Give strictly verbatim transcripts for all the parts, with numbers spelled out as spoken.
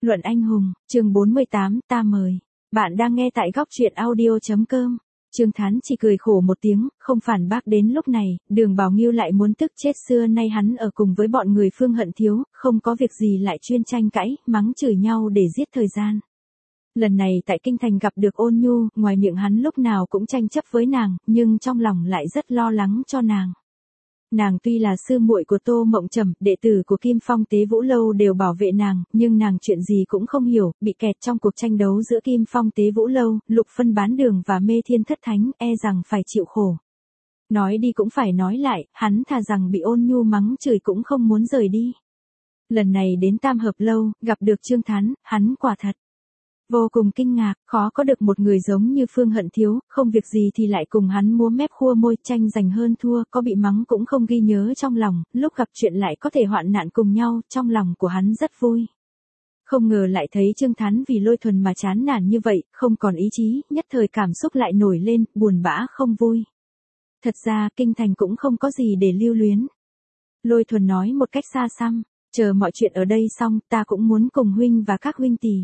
Luận anh hùng, chương bốn mươi tám, ta mời. Bạn đang nghe tại góc truyện audio.com. Trương Thán chỉ cười khổ một tiếng, không phản bác. Đến lúc này, Đường Bảo Nghiêu lại muốn tức chết. Xưa nay hắn ở cùng với bọn người Phương Hận Thiếu, không có việc gì lại chuyên tranh cãi, mắng chửi nhau để giết thời gian. Lần này tại Kinh Thành gặp được Ôn Nhu, ngoài miệng hắn lúc nào cũng tranh chấp với nàng, nhưng trong lòng lại rất lo lắng cho nàng. Nàng tuy là sư muội của Tô Mộng Trầm, đệ tử của Kim Phong Tế Vũ Lâu đều bảo vệ nàng, nhưng nàng chuyện gì cũng không hiểu, bị kẹt trong cuộc tranh đấu giữa Kim Phong Tế Vũ Lâu, Lục Phân Bán Đường và Mê Thiên Thất Thánh, e rằng phải chịu khổ. Nói đi cũng phải nói lại, hắn thà rằng bị Ôn Nhu mắng chửi cũng không muốn rời đi. Lần này đến Tam Hợp Lâu, gặp được Trương Thán, hắn quả thật vô cùng kinh ngạc, khó có được một người giống như Phương Hận Thiếu, không việc gì thì lại cùng hắn múa mép khua môi, tranh giành hơn thua, có bị mắng cũng không ghi nhớ trong lòng, lúc gặp chuyện lại có thể hoạn nạn cùng nhau, trong lòng của hắn rất vui. Không ngờ lại thấy Trương Thán vì Lôi Thuần mà chán nản như vậy, không còn ý chí, nhất thời cảm xúc lại nổi lên, buồn bã không vui. Thật ra, Kinh Thành cũng không có gì để lưu luyến. Lôi Thuần nói một cách xa xăm, chờ mọi chuyện ở đây xong, ta cũng muốn cùng huynh và các huynh tỷ.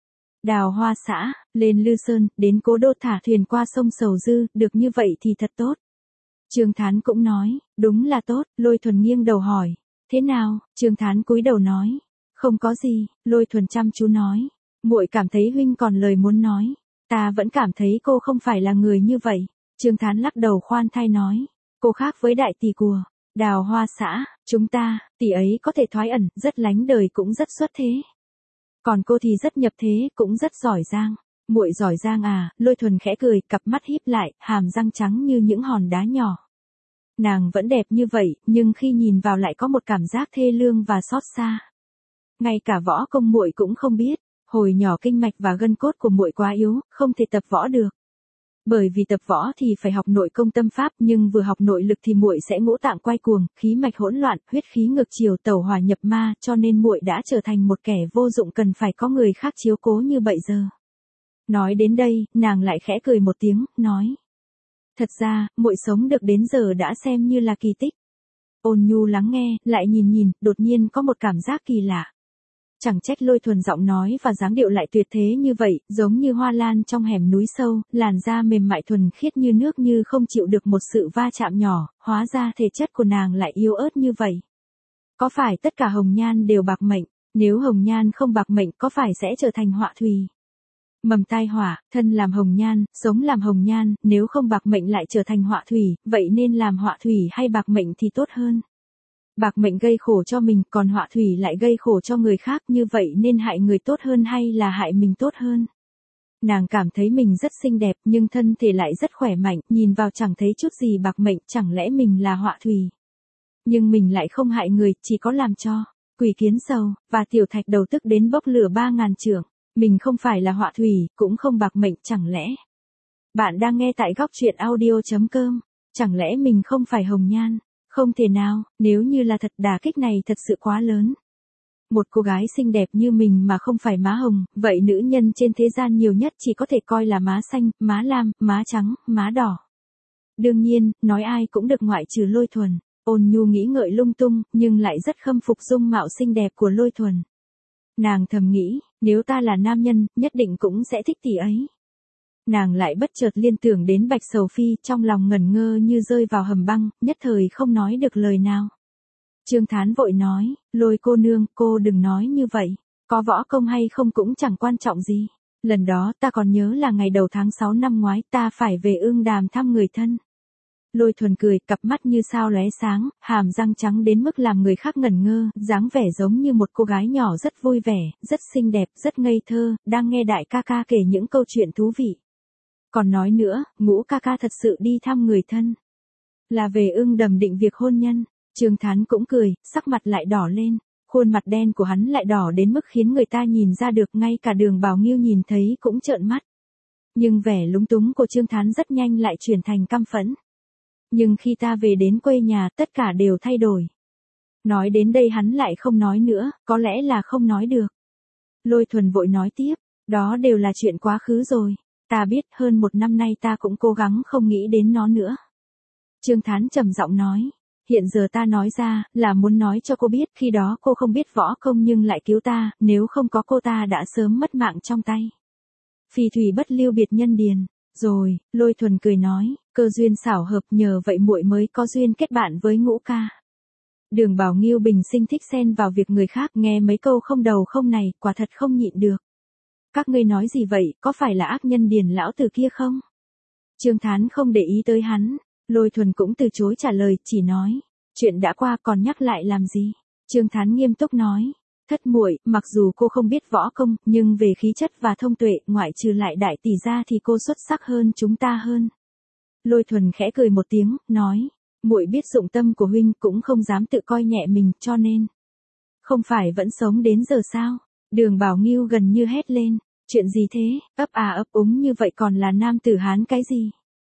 Đào Hoa xã, lên Lư Sơn, đến Cố Đô thả thuyền qua sông Sầu Dư, được như vậy thì thật tốt. Trương Thán cũng nói, đúng là tốt. Lôi Thuần nghiêng đầu hỏi, thế nào? Trương Thán cúi đầu nói, không có gì. Lôi Thuần chăm chú nói, muội cảm thấy huynh còn lời muốn nói. Ta vẫn cảm thấy cô không phải là người như vậy. Trương Thán lắc đầu khoan thai nói, cô khác với đại tỷ của Đào Hoa xã, chúng ta, tỷ ấy có thể thoái ẩn, rất lánh đời cũng rất xuất thế. Còn cô thì rất nhập thế, cũng rất giỏi giang. Muội giỏi giang à? Lôi Thuần khẽ cười, cặp mắt híp lại, hàm răng trắng như những hòn đá nhỏ. Nàng vẫn đẹp như vậy, nhưng khi nhìn vào lại có một cảm giác thê lương và xót xa. Ngay cả võ công muội cũng không biết, hồi nhỏ kinh mạch và gân cốt của muội quá yếu, không thể tập võ được. Bởi vì tập võ thì phải học nội công tâm pháp, nhưng vừa học nội lực thì muội sẽ ngũ tạng quay cuồng, khí mạch hỗn loạn, huyết khí ngược chiều, tẩu hỏa nhập ma, cho nên muội đã trở thành một kẻ vô dụng, cần phải có người khác chiếu cố như bây giờ. Nói đến đây, nàng lại khẽ cười một tiếng, nói: thật ra, muội sống được đến giờ đã xem như là kỳ tích. Ôn Nhu lắng nghe, lại nhìn nhìn, đột nhiên có một cảm giác kỳ lạ. Chẳng trách Lôi Thuần giọng nói và dáng điệu lại tuyệt thế như vậy, giống như hoa lan trong hẻm núi sâu, làn da mềm mại thuần khiết như nước, như không chịu được một sự va chạm nhỏ, hóa ra thể chất của nàng lại yếu ớt như vậy. Có phải tất cả hồng nhan đều bạc mệnh? Nếu hồng nhan không bạc mệnh, có phải sẽ trở thành họa thủy? Mầm tai họa, thân làm hồng nhan, sống làm hồng nhan, nếu không bạc mệnh lại trở thành họa thủy, vậy nên làm họa thủy hay bạc mệnh thì tốt hơn? Bạc mệnh gây khổ cho mình, còn họa thủy lại gây khổ cho người khác, như vậy nên hại người tốt hơn hay là hại mình tốt hơn? Nàng cảm thấy mình rất xinh đẹp, nhưng thân thể lại rất khỏe mạnh, nhìn vào chẳng thấy chút gì bạc mệnh, chẳng lẽ mình là họa thủy? Nhưng mình lại không hại người, chỉ có làm cho Quỷ Kiến Sầu và Tiểu Thạch Đầu tức đến bốc lửa ba ngàn trượng. Mình không phải là họa thủy, cũng không bạc mệnh, chẳng lẽ? Bạn đang nghe tại góc truyện audio.com. Chẳng lẽ mình không phải hồng nhan? Không thể nào, nếu như là thật, đả kích này thật sự quá lớn. Một cô gái xinh đẹp như mình mà không phải má hồng, vậy nữ nhân trên thế gian nhiều nhất chỉ có thể coi là má xanh, má lam, má trắng, má đỏ. Đương nhiên, nói ai cũng được ngoại trừ Lôi Thuần. Ôn Nhu nghĩ ngợi lung tung, nhưng lại rất khâm phục dung mạo xinh đẹp của Lôi Thuần. Nàng thầm nghĩ, nếu ta là nam nhân, nhất định cũng sẽ thích tỷ ấy. Nàng lại bất chợt liên tưởng đến Bạch Sầu Phi, trong lòng ngẩn ngơ như rơi vào hầm băng, nhất thời không nói được lời nào. Trương Thán vội nói, Lôi cô nương, cô đừng nói như vậy, có võ công hay không cũng chẳng quan trọng gì. Lần đó ta còn nhớ là ngày đầu tháng sáu năm ngoái, ta phải về Ương Đàm thăm người thân. Lôi Thuần cười, cặp mắt như sao lóe sáng, hàm răng trắng đến mức làm người khác ngẩn ngơ, dáng vẻ giống như một cô gái nhỏ rất vui vẻ, rất xinh đẹp, rất ngây thơ, đang nghe đại ca ca kể những câu chuyện thú vị. Còn nói nữa, Ngũ ca ca thật sự đi thăm người thân, là về Ưng Đầm định việc hôn nhân. Trương Thán cũng cười, sắc mặt lại đỏ lên, khuôn mặt đen của hắn lại đỏ đến mức khiến người ta nhìn ra được, ngay cả Đường Bảo Nghiêu nhìn thấy cũng trợn mắt. Nhưng vẻ lúng túng của Trương Thán rất nhanh lại chuyển thành căm phẫn. Nhưng khi ta về đến quê nhà, tất cả đều thay đổi. Nói đến đây hắn lại không nói nữa, có lẽ là không nói được. Lôi Thuần vội nói tiếp, đó đều là chuyện quá khứ rồi. Ta biết, hơn một năm nay ta cũng cố gắng không nghĩ đến nó nữa. Trương Thán trầm giọng nói, hiện giờ ta nói ra, là muốn nói cho cô biết, khi đó cô không biết võ công nhưng lại cứu ta, nếu không có cô ta đã sớm mất mạng trong tay. Phì thủy bất lưu biệt nhân điền. Rồi, Lôi Thuần cười nói, cơ duyên xảo hợp, nhờ vậy muội mới có duyên kết bạn với Ngũ ca. Đường Bảo Nghiêu bình sinh thích xen vào việc người khác, nghe mấy câu không đầu không này, quả thật không nhịn được. Các ngươi nói gì vậy, có phải là ác nhân Điền lão tử kia không? Trương Thán không để ý tới hắn, Lôi Thuần cũng từ chối trả lời, chỉ nói, chuyện đã qua còn nhắc lại làm gì? Trương Thán nghiêm túc nói, thất muội, mặc dù cô không biết võ công, nhưng về khí chất và thông tuệ, ngoại trừ lại đại tỷ ra thì cô xuất sắc hơn chúng ta hơn. Lôi Thuần khẽ cười một tiếng, nói, muội biết dụng tâm của huynh, cũng không dám tự coi nhẹ mình, cho nên không phải vẫn sống đến giờ sao? Đường Bảo Nghiêu gần như hét lên, chuyện gì thế, ấp à ấp úng như vậy còn là nam tử Hán cái gì?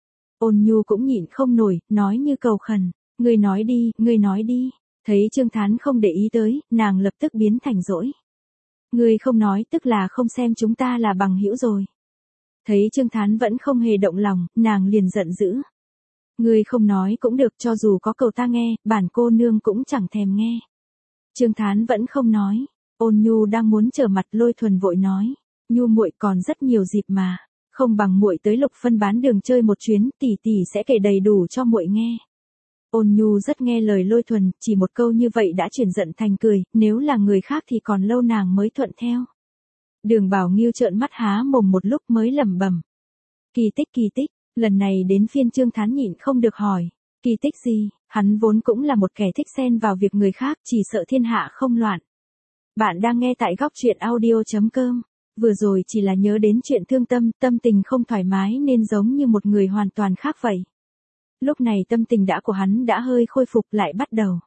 Ôn Nhu cũng nhịn không nổi, nói như cầu khẩn, ngươi nói đi, ngươi nói đi. Thấy Trương Thán không để ý tới, nàng lập tức biến thành dỗi. Ngươi không nói tức là không xem chúng ta là bằng hữu rồi. Thấy Trương Thán vẫn không hề động lòng, nàng liền giận dữ. Ngươi không nói cũng được, cho dù có cầu ta nghe, bản cô nương cũng chẳng thèm nghe. Trương Thán vẫn không nói. Ôn Nhu đang muốn trở mặt, Lôi Thuần vội nói, Nhu muội còn rất nhiều dịp mà, không bằng muội tới Lục Phân bán đường chơi một chuyến, tỷ tỷ sẽ kể đầy đủ cho muội nghe. Ôn Nhu rất nghe lời Lôi Thuần, chỉ một câu như vậy đã chuyển giận thành cười, nếu là người khác thì còn lâu nàng mới thuận theo. Đường Bảo Nghiêu trợn mắt há mồm một lúc mới lẩm bẩm. Kỳ tích kỳ tích, lần này đến phiên Trương Thán nhịn không được hỏi, kỳ tích gì, hắn vốn cũng là một kẻ thích xen vào việc người khác, chỉ sợ thiên hạ không loạn. Bạn đang nghe tại góc truyện audio chấm com, vừa rồi chỉ là nhớ đến chuyện thương tâm, tâm tình không thoải mái nên giống như một người hoàn toàn khác vậy. Lúc này tâm tình đã của hắn đã hơi khôi phục, lại bắt đầu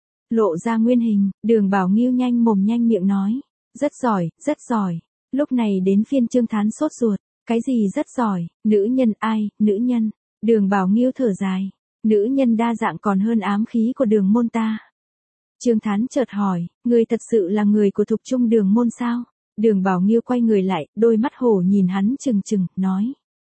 lộ ra nguyên hình. Đường Bảo Nghiêu nhanh mồm nhanh miệng nói, rất giỏi, rất giỏi. Lúc này đến phiên Trương Thán sốt ruột, cái gì rất giỏi, nữ nhân ai, nữ nhân. Đường Bảo Nghiêu thở dài, nữ nhân đa dạng còn hơn ám khí của đường môn ta. Trương Thán chợt hỏi, ngươi thật sự là người của thục trung đường môn sao? Đường Bảo Nghiêu quay người lại, đôi mắt hổ nhìn hắn trừng trừng, nói,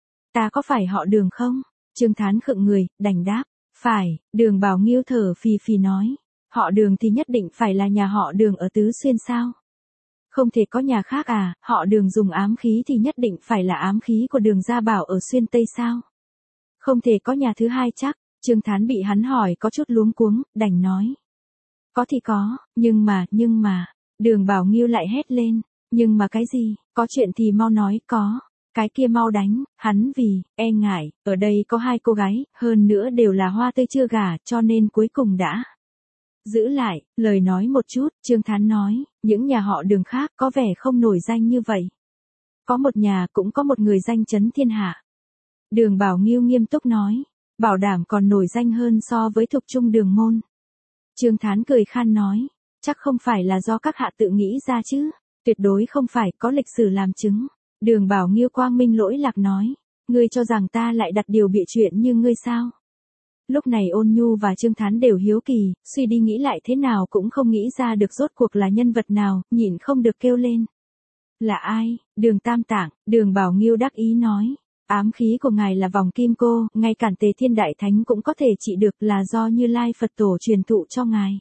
ta có phải họ Đường không? Trương Thán khựng người, đành đáp, phải. Đường Bảo Nghiêu thở phì phì nói, họ Đường thì nhất định phải là nhà họ Đường ở Tứ Xuyên sao? Không thể có nhà khác à, họ Đường dùng ám khí thì nhất định phải là ám khí của Đường Gia Bảo ở Xuyên Tây sao? Không thể có nhà thứ hai chắc. Trương Thán bị hắn hỏi có chút luống cuống, đành nói, có thì có, nhưng mà, nhưng mà. Đường Bảo Nghiêu lại hét lên, nhưng mà cái gì, có chuyện thì mau nói, có. Cái kia mau đánh, hắn vì, e ngại, ở đây có hai cô gái, hơn nữa đều là hoa tươi chưa gả, cho nên cuối cùng đã giữ lại. Lời nói một chút, Trương Thán nói, những nhà họ Đường khác có vẻ không nổi danh như vậy. Có một nhà cũng có một người danh chấn thiên hạ. Đường Bảo Nghiêu nghiêm túc nói, bảo đảm còn nổi danh hơn so với thục trung đường môn. Trương Thán cười khan nói, chắc không phải là do các hạ tự nghĩ ra chứ, tuyệt đối không phải, có lịch sử làm chứng. Đường Bảo Nghiêu quang minh lỗi lạc nói, ngươi cho rằng ta lại đặt điều bịa chuyện như ngươi sao? Lúc này Ôn Nhu và Trương Thán đều hiếu kỳ, suy đi nghĩ lại thế nào cũng không nghĩ ra được rốt cuộc là nhân vật nào, nhịn không được kêu lên. Là ai? Đường Tam Tạng. Đường Bảo Nghiêu đắc ý nói, ám khí của ngài là vòng kim cô, ngay cản Tề Thiên Đại Thánh cũng có thể trị được, là do Như Lai Phật Tổ truyền thụ cho ngài.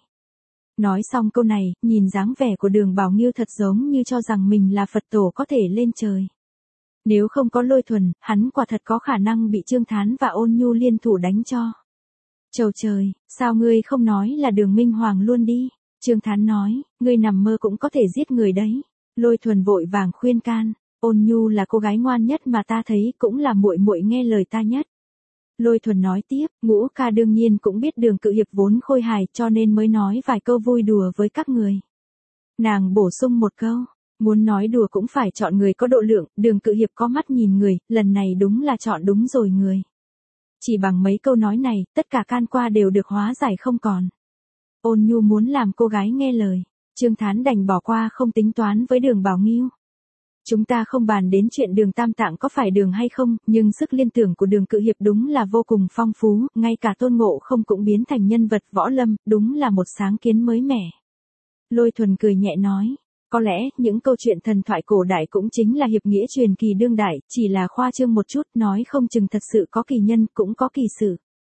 Nói xong câu này, nhìn dáng vẻ của Đường Bảo Nghiêu thật giống như cho rằng mình là Phật Tổ có thể lên trời. Nếu không có Lôi Thuần, hắn quả thật có khả năng bị Trương Thán và Ôn Nhu liên thủ đánh cho. Chầu trời, sao ngươi không nói là Đường Minh Hoàng luôn đi? Trương Thán nói, ngươi nằm mơ cũng có thể giết người đấy. Lôi Thuần vội vàng khuyên can, Ôn Nhu là cô gái ngoan nhất mà ta thấy, cũng là muội muội nghe lời ta nhất. Lôi Thuần nói tiếp, Ngũ ca đương nhiên cũng biết Đường cự hiệp vốn khôi hài, cho nên mới nói vài câu vui đùa với các người. Nàng bổ sung một câu, muốn nói đùa cũng phải chọn người có độ lượng, Đường cự hiệp có mắt nhìn người, lần này đúng là chọn đúng rồi người. Chỉ bằng mấy câu nói này, tất cả can qua đều được hóa giải không còn. Ôn Nhu muốn làm cô gái nghe lời, Trương Thán đành bỏ qua không tính toán với Đường Bảo Nghiêu. Chúng ta không bàn đến chuyện Đường Tam Tạng có phải đường hay không, nhưng sức liên tưởng của Đường cự hiệp đúng là vô cùng phong phú, ngay cả Tôn Ngộ Không cũng biến thành nhân vật võ lâm, đúng là một sáng kiến mới mẻ. Lôi Thuần cười nhẹ nói, có lẽ những câu chuyện thần thoại cổ đại cũng chính là hiệp nghĩa truyền kỳ đương đại, chỉ là khoa trương một chút, nói không chừng thật sự có kỳ nhân cũng có kỳ sự.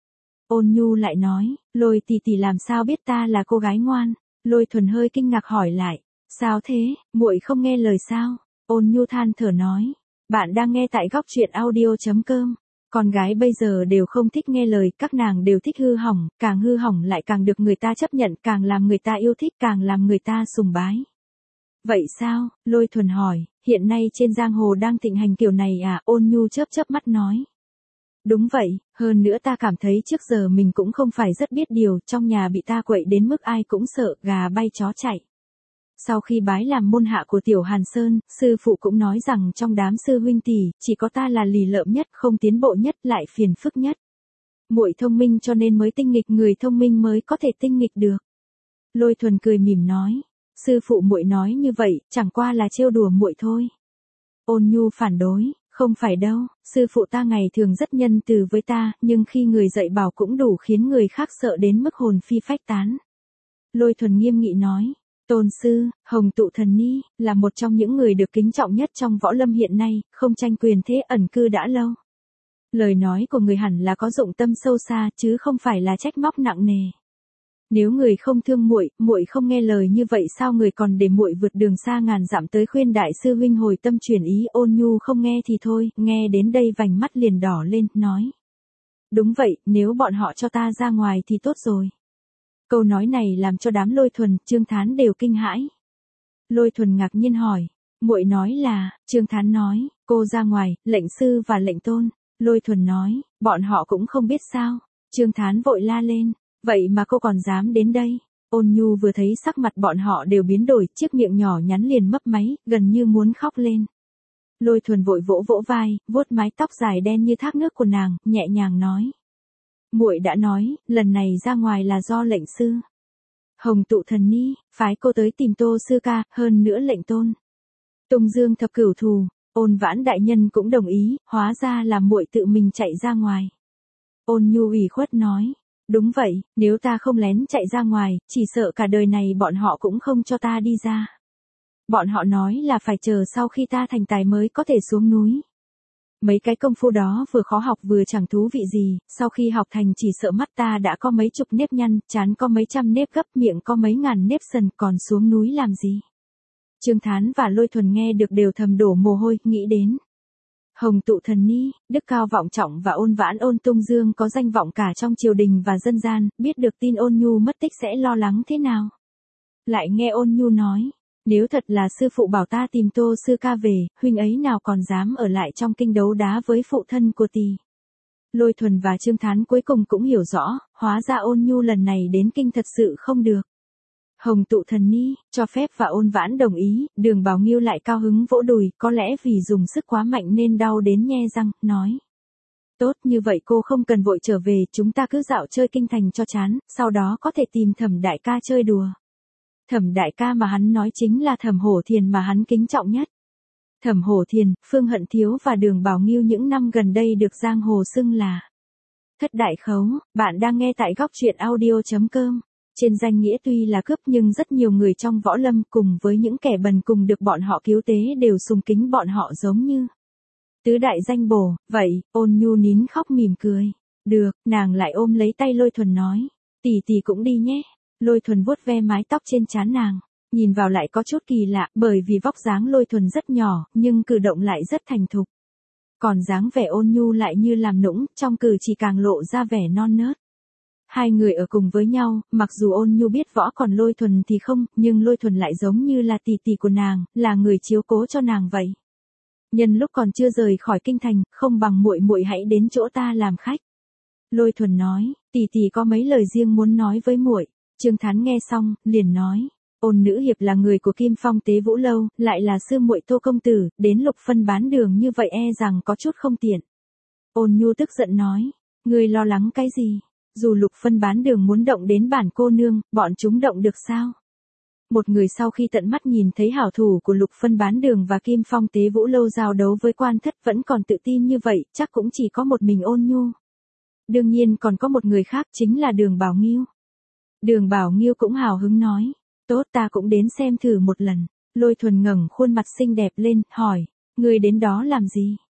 Ôn Nhu lại nói, Lôi tỷ tỷ làm sao biết ta là cô gái ngoan? Lôi Thuần hơi kinh ngạc hỏi lại, sao thế, muội không nghe lời sao? Ôn Nhu than thở nói, bạn đang nghe tại góc truyện audio chấm com. Con gái bây giờ đều không thích nghe lời, các nàng đều thích hư hỏng, càng hư hỏng lại càng được người ta chấp nhận, càng làm người ta yêu thích, càng làm người ta sùng bái. Vậy sao? Lôi Thuần hỏi, hiện nay trên giang hồ đang thịnh hành kiểu này à? Ôn Nhu chớp chớp mắt nói. Đúng vậy, hơn nữa ta cảm thấy trước giờ mình cũng không phải rất biết điều, trong nhà bị ta quậy đến mức ai cũng sợ, gà bay chó chạy. Sau khi bái làm môn hạ của Tiểu Hàn Sơn, sư phụ cũng nói rằng trong đám sư huynh tỷ, chỉ có ta là lì lợm nhất, không tiến bộ nhất, lại phiền phức nhất. Muội thông minh cho nên mới tinh nghịch, người thông minh mới có thể tinh nghịch được. Lôi Thuần cười mỉm nói, sư phụ muội nói như vậy, chẳng qua là trêu đùa muội thôi. Ôn Nhu phản đối, không phải đâu, sư phụ ta ngày thường rất nhân từ với ta, nhưng khi người dạy bảo cũng đủ khiến người khác sợ đến mức hồn phi phách tán. Lôi Thuần nghiêm nghị nói, Tôn sư, Hồng Tụ Thần Ni, là một trong những người được kính trọng nhất trong võ lâm hiện nay, không tranh quyền thế, ẩn cư đã lâu. Lời nói của người hẳn là có dụng tâm sâu xa, chứ không phải là trách móc nặng nề. Nếu người không thương muội, muội không nghe lời như vậy sao người còn để muội vượt đường xa ngàn dặm tới khuyên đại sư huynh hồi tâm chuyển ý? Ôn Nhu không nghe thì thôi, nghe đến đây vành mắt liền đỏ lên, nói. Đúng vậy, nếu bọn họ cho ta ra ngoài thì tốt rồi. Câu nói này làm cho đám Lôi Thuần, Trương Thán đều kinh hãi. Lôi Thuần ngạc nhiên hỏi, muội nói là? Trương Thán nói, cô ra ngoài, lệnh sư và lệnh tôn. Lôi Thuần nói, bọn họ cũng không biết sao. Trương Thán vội la lên, vậy mà cô còn dám đến đây? Ôn Nhu vừa thấy sắc mặt bọn họ đều biến đổi, chiếc miệng nhỏ nhắn liền mấp máy, gần như muốn khóc lên. Lôi Thuần vội vỗ vỗ vai, vuốt mái tóc dài đen như thác nước của nàng, nhẹ nhàng nói. Muội đã nói, lần này ra ngoài là do lệnh sư Hồng Tụ Thần Ni phái cô tới tìm Tô sư ca, hơn nữa lệnh tôn Tùng Dương thập cửu thù, Ôn Vãn đại nhân cũng đồng ý, hóa ra là muội tự mình chạy ra ngoài. Ôn Nhu ủy khuất nói, đúng vậy, nếu ta không lén chạy ra ngoài, chỉ sợ cả đời này bọn họ cũng không cho ta đi ra. Bọn họ nói là phải chờ sau khi ta thành tài mới có thể xuống núi. Mấy cái công phu đó vừa khó học vừa chẳng thú vị gì, sau khi học thành chỉ sợ mắt ta đã có mấy chục nếp nhăn, trán có mấy trăm nếp gấp, miệng có mấy ngàn nếp sần, còn xuống núi làm gì? Trương Thán và Lôi Thuần nghe được đều thầm đổ mồ hôi, nghĩ đến. Hồng Tụ Thần Ni, đức cao vọng trọng và Ôn Vãn Ôn Tung Dương có danh vọng cả trong triều đình và dân gian, biết được tin Ôn Nhu mất tích sẽ lo lắng thế nào. Lại nghe Ôn Nhu nói. Nếu thật là sư phụ bảo ta tìm Tô sư ca về, huynh ấy nào còn dám ở lại trong kinh đấu đá với phụ thân của tỷ. Lôi Thuần và Trương Thán cuối cùng cũng hiểu rõ, hóa ra Ôn Nhu lần này đến kinh thật sự không được. Hồng Tụ Thần Ni, cho phép và Ôn Vãn đồng ý, Đường Bảo Nghiêu lại cao hứng vỗ đùi, có lẽ vì dùng sức quá mạnh nên đau đến nhe răng, nói. Tốt, như vậy cô không cần vội trở về, chúng ta cứ dạo chơi kinh thành cho chán, sau đó có thể tìm Thẩm đại ca chơi đùa. Thẩm đại ca mà hắn nói chính là Thẩm Hổ Thiền mà hắn kính trọng nhất. Thẩm Hổ Thiền, Phương Hận Thiếu và Đường Bảo Nghiêu những năm gần đây được giang hồ xưng là thất đại khấu. Bạn đang nghe tại góc truyện audio chấm com. Trên danh nghĩa tuy là cướp nhưng rất nhiều người trong võ lâm cùng với những kẻ bần cùng được bọn họ cứu tế đều sùng kính bọn họ giống như tứ đại danh bổ. Vậy, Ôn Nhu nín khóc mỉm cười. Được, nàng lại ôm lấy tay Lôi Thuần nói. Tỷ tỷ cũng đi nhé. Lôi Thuần vuốt ve mái tóc trên trán nàng, nhìn vào lại có chút kỳ lạ, bởi vì vóc dáng Lôi Thuần rất nhỏ, nhưng cử động lại rất thành thục. Còn dáng vẻ Ôn Nhu lại như làm nũng, trong cử chỉ càng lộ ra vẻ non nớt. Hai người ở cùng với nhau, mặc dù Ôn Nhu biết võ còn Lôi Thuần thì không, nhưng Lôi Thuần lại giống như là tỷ tỷ của nàng, là người chiếu cố cho nàng vậy. Nhân lúc còn chưa rời khỏi kinh thành, không bằng muội muội hãy đến chỗ ta làm khách. Lôi Thuần nói, tỷ tỷ có mấy lời riêng muốn nói với muội. Trương Thán nghe xong, liền nói, Ôn nữ hiệp là người của Kim Phong Tế Vũ lâu, lại là sư muội Tô công tử, đến Lục Phân bán đường như vậy e rằng có chút không tiện. Ôn Nhu tức giận nói, ngươi lo lắng cái gì? Dù Lục Phân bán đường muốn động đến bản cô nương, bọn chúng động được sao? Một người sau khi tận mắt nhìn thấy hảo thủ của Lục Phân bán đường và Kim Phong Tế Vũ lâu giao đấu với Quan Thất vẫn còn tự tin như vậy, chắc cũng chỉ có một mình Ôn Nhu. Đương nhiên còn có một người khác chính là Đường Bảo Nghiêu. Đường Bảo Nghiêu cũng hào hứng nói, tốt ta cũng đến xem thử một lần. Lôi Thuần ngẩng khuôn mặt xinh đẹp lên, hỏi, ngươi đến đó làm gì?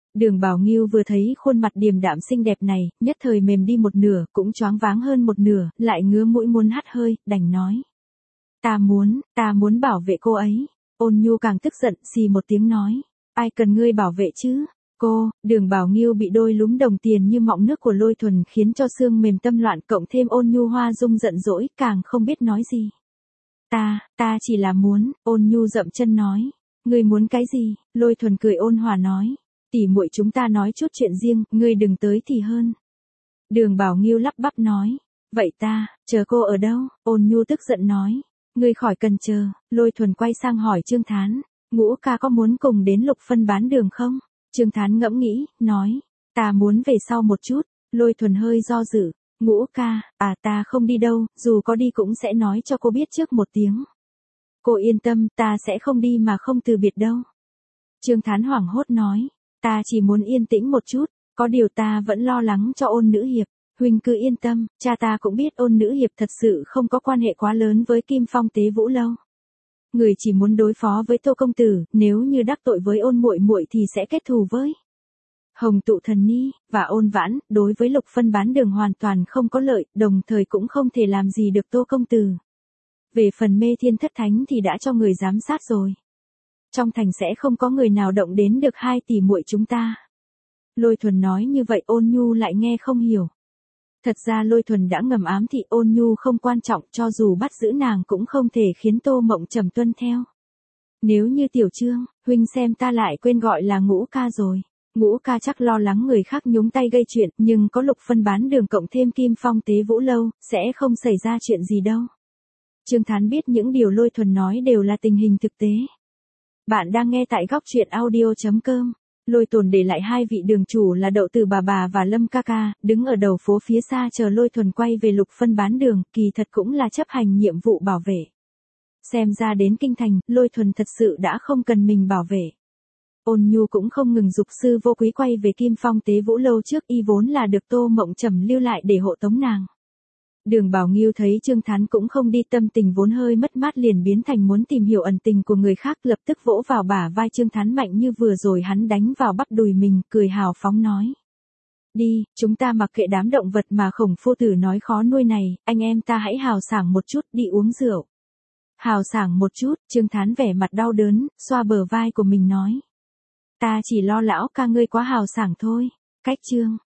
Đường Bảo Ngưu vừa thấy khuôn mặt điềm đạm xinh đẹp này, nhất thời mềm đi một nửa, cũng choáng váng hơn một nửa, lại ngứa mũi muốn hắt hơi, đành nói. Ta muốn, ta muốn bảo vệ cô ấy. Ôn Nhu càng tức giận, xì một tiếng nói. Ai cần ngươi bảo vệ chứ? Cô, Đường Bảo Ngưu bị đôi lúm đồng tiền như mọng nước của Lôi Thuần khiến cho xương mềm tâm loạn, cộng thêm Ôn Nhu hoa dung giận dỗi, càng không biết nói gì. Ta, ta chỉ là muốn, Ôn Nhu dậm chân nói. Ngươi muốn cái gì? Lôi Thuần cười ôn hòa nói. Tỉ muội chúng ta nói chút chuyện riêng, ngươi đừng tới thì hơn. Đường Bảo Ngưu lắp bắp nói. Vậy ta, chờ cô ở đâu? Ôn Nhu tức giận nói. Ngươi khỏi cần chờ. Lôi Thuần quay sang hỏi Trương Thán. Ngũ ca có muốn cùng đến Lục Phân bán đường không? Trương Thán ngẫm nghĩ, nói. Ta muốn về sau một chút. Lôi Thuần hơi do dự. Ngũ ca, à ta không đi đâu, dù có đi cũng sẽ nói cho cô biết trước một tiếng. Cô yên tâm, ta sẽ không đi mà không từ biệt đâu. Trương Thán hoảng hốt nói. Ta chỉ muốn yên tĩnh một chút, có điều ta vẫn lo lắng cho Ôn nữ hiệp. Huynh cứ yên tâm, cha ta cũng biết Ôn nữ hiệp thật sự không có quan hệ quá lớn với Kim Phong Tế Vũ lâu. Người chỉ muốn đối phó với Tô công tử, nếu như đắc tội với Ôn muội muội thì sẽ kết thù với Hồng Tụ Thần Ni và Ôn Vãn, đối với Lục Phân bán đường hoàn toàn không có lợi, đồng thời cũng không thể làm gì được Tô công tử. Về phần Mê Thiên Thất Thánh thì đã cho người giám sát rồi. Trong thành sẽ không có người nào động đến được hai tỷ muội chúng ta. Lôi Thuần nói như vậy Ôn Nhu lại nghe không hiểu. Thật ra Lôi Thuần đã ngầm ám thị Ôn Nhu không quan trọng, cho dù bắt giữ nàng cũng không thể khiến Tô Mộng Trầm tuân theo. Nếu như Tiểu Trương, huynh xem ta lại quên gọi là Ngũ ca rồi. Ngũ ca chắc lo lắng người khác nhúng tay gây chuyện, nhưng có Lục Phân bán đường cộng thêm Kim Phong Tế Vũ lâu, sẽ không xảy ra chuyện gì đâu. Trương Thán biết những điều Lôi Thuần nói đều là tình hình thực tế. Bạn đang nghe tại góc truyện audio chấm com. Lôi Tồn để lại hai vị đường chủ là Đậu Tử bà bà và Lâm ca ca, đứng ở đầu phố phía xa chờ Lôi Thuần quay về Lục Phân bán đường, kỳ thật cũng là chấp hành nhiệm vụ bảo vệ. Xem ra đến kinh thành, Lôi Thuần thật sự đã không cần mình bảo vệ. Ôn Nhu cũng không ngừng dục sư vô quý quay về Kim Phong Tế Vũ lâu trước, y vốn là được Tô Mộng Trầm lưu lại để hộ tống nàng. Đường Bảo Ngưu thấy Trương Thán cũng không đi, tâm tình vốn hơi mất mát liền biến thành muốn tìm hiểu ẩn tình của người khác, lập tức vỗ vào bả vai Trương Thán mạnh như vừa rồi hắn đánh vào bắp đùi mình, cười hào phóng nói. Đi, chúng ta mặc kệ đám động vật mà Khổng phu tử nói khó nuôi này, anh em ta hãy hào sảng một chút, đi uống rượu. Hào sảng một chút, Trương Thán vẻ mặt đau đớn, xoa bờ vai của mình nói. Ta chỉ lo lão ca ngươi quá hào sảng thôi. Cách chương